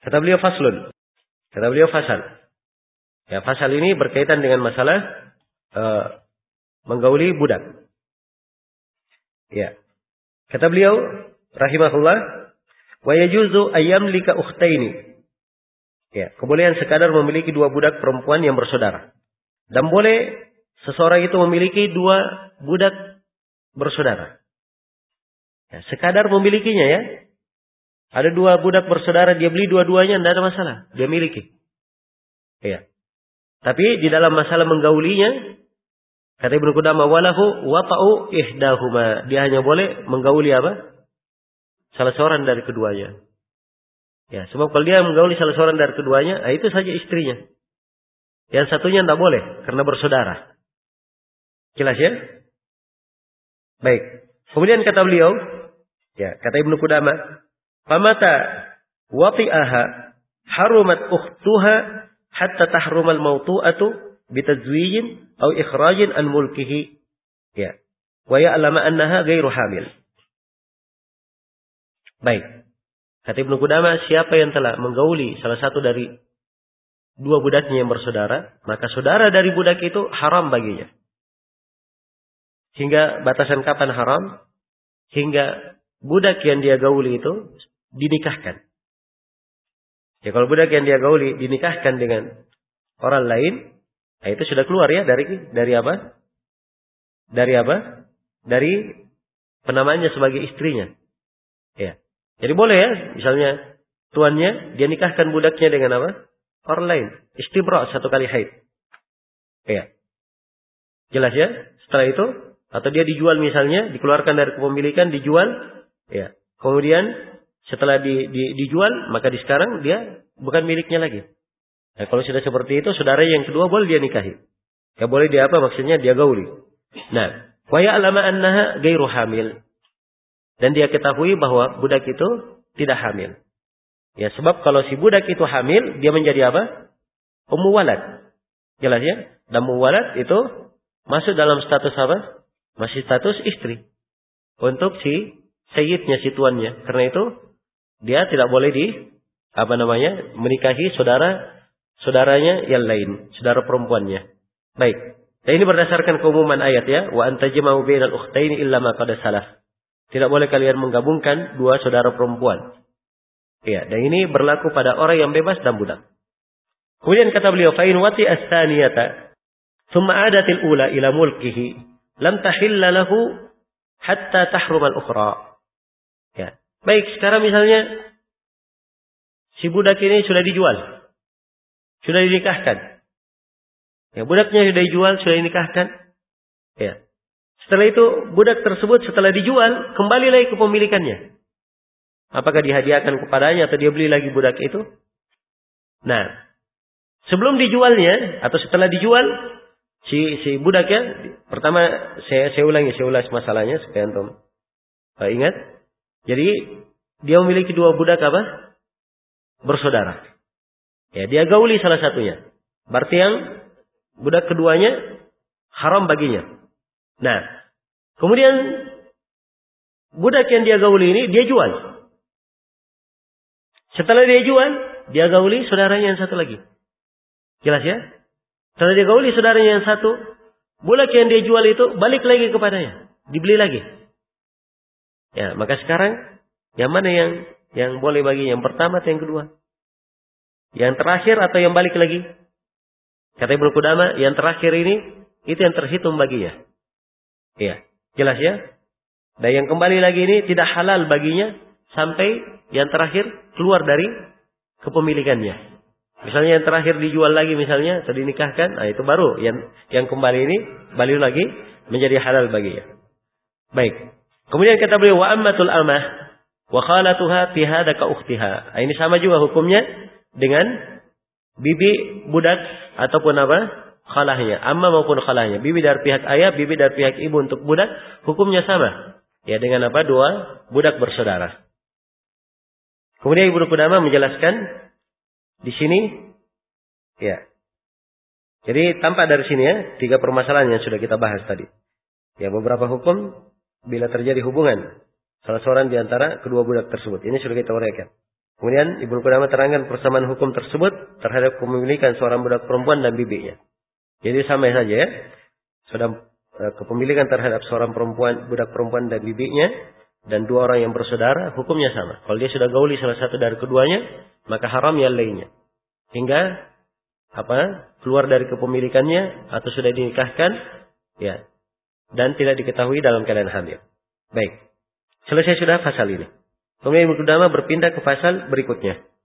Kata beliau faslun. Kata beliau fasal. Ya, fasal ini berkaitan dengan masalah menggauli budak. Ya. Kata beliau rahimahullah, wa yajuzu ayyamlika ukhtaini. Ya, kebolehan sekadar memiliki dua budak perempuan yang bersaudara. Dan boleh seseorang itu memiliki dua budak bersaudara. Ya, sekadar memilikinya ya. Ada dua budak bersaudara, dia beli dua-duanya, tidak ada masalah. Dia miliki. Ya. Tapi di dalam masalah menggaulinya, kata Ibnu Qudamah, walahu wata'u ihdahuma. Dia hanya boleh menggauli apa? Salah seorang dari keduanya. Ya, sebab kalau dia menggauli salah seorang dari keduanya, itu saja istrinya. Yang satunya tidak boleh, karena bersaudara. Jelas ya? Baik. Kemudian kata beliau, ya, kata Ibnu Qudamah, famata wati'aha harumat ukhtuha hatta tahrumal mawtu'atu bitazwijin au ikhrajin an mulkihi. Ya. Wa ya'lama annaha ghairu hamil. Baik. Kata Ibnu Qudamah, siapa yang telah menggauli salah satu dari dua budaknya yang bersaudara, maka saudara dari budak itu haram baginya. Hingga batasan kapan haram? Hingga budak yang dia gauli itu dinikahkan. Ya, kalau budak yang dia gauli dinikahkan dengan orang lain, nah itu sudah keluar ya dari apa? Dari apa? Dari penamaannya sebagai istrinya. Ya. Jadi boleh ya, misalnya tuannya dia nikahkan budaknya dengan apa? Orang lain. Istibra' satu kali haid. Ya. Jelas ya? Setelah itu, atau dia dijual misalnya, dikeluarkan dari kepemilikan, dijual. Ya. Kemudian setelah dijual, maka di sekarang dia bukan miliknya lagi. Nah, kalau sudah seperti itu, saudara yang kedua boleh dia nikahi. Ya boleh dia apa? Maksudnya dia gauli. Nah, wa ya'lama annaha ghairu hamil. Dan dia ketahui bahwa budak itu tidak hamil. Ya, sebab kalau si budak itu hamil, dia menjadi apa? Ummu walad. Jelas ya? Dan ummu walad itu masuk dalam status apa? Masih status istri. Untuk si sayyidnya, si tuannya. Karena itu, dia tidak boleh menikahi saudaranya yang lain. Saudara perempuannya. Baik. Dan ini berdasarkan keumuman ayat ya. Wa antajma'u bainal ukhtaini illa ma qad salaf. Tidak boleh kalian menggabungkan dua saudara perempuan. Ya, dan ini berlaku pada orang yang bebas dan budak. Kemudian kata beliau, fa in wati as-saniyata thumma adatil ula ila mulkihi lam tahilla lahu hatta tahrum al-ukhra. Ya. Baik, sekarang misalnya si budak ini sudah dijual. Sudah dinikahkan. Ya, budaknya sudah dijual, sudah dinikahkan. Ya. Setelah itu, budak tersebut setelah dijual, kembali lagi ke pemilikannya. Apakah dihadiahkan kepadanya atau dia beli lagi budak itu? Nah, sebelum dijualnya, atau setelah dijual, si budaknya, pertama saya ulas masalahnya, supaya antum ingat. Jadi, dia memiliki dua budak apa? Bersaudara. Ya, dia gauli salah satunya. Berarti yang budak keduanya haram baginya. Nah, kemudian budak yang dia gauli ini dia jual. Setelah dia jual, dia gauli saudaranya yang satu lagi. Jelas ya? Setelah dia gauli saudaranya yang satu, budak yang dia jual itu balik lagi kepadanya, dibeli lagi. Ya, maka sekarang yang mana yang boleh bagi yang pertama atau yang kedua? Yang terakhir atau yang balik lagi? Kata Ibnu Qudamah, yang terakhir ini itu yang terhitung baginya. Ya, jelas ya? Dan yang kembali lagi ini tidak halal baginya sampai yang terakhir keluar dari kepemilikannya. Misalnya yang terakhir dijual lagi misalnya, atau dinikahkan, nah itu baru yang kembali ini balik lagi menjadi halal baginya. Baik. Kemudian kata beliau, wa ammatul amah wa khalatuha fi hadza ka ukhtiha. Nah, ini sama juga hukumnya dengan bibi budak ataupun apa? Khalahnya, amma maupun khalahnya. Bibi dari pihak ayah, bibi dari pihak ibu untuk budak, hukumnya sama. Ya, dengan apa? Dua budak bersaudara. Kemudian Ibnu Qudamah menjelaskan di sini, ya. Jadi tampak dari sini ya, tiga permasalahan yang sudah kita bahas tadi. Ya, beberapa hukum bila terjadi hubungan salah seorang di antara kedua budak tersebut. Ini sudah kita uraikan. Kemudian Ibnu Qudamah terangkan persamaan hukum tersebut terhadap kepemilikan seorang budak perempuan dan bibinya. Jadi sama saja ya. Sudah kepemilikan terhadap seorang perempuan, budak perempuan dan bibinya, dan dua orang yang bersaudara, hukumnya sama. Kalau dia sudah gauli salah satu dari keduanya, maka haram yang lainnya. Hingga keluar dari kepemilikannya atau sudah dinikahkan, ya, dan tidak diketahui dalam keadaan hamil. Baik. Selesai sudah pasal ini. Kemudian Ibnu Qudamah berpindah ke pasal berikutnya.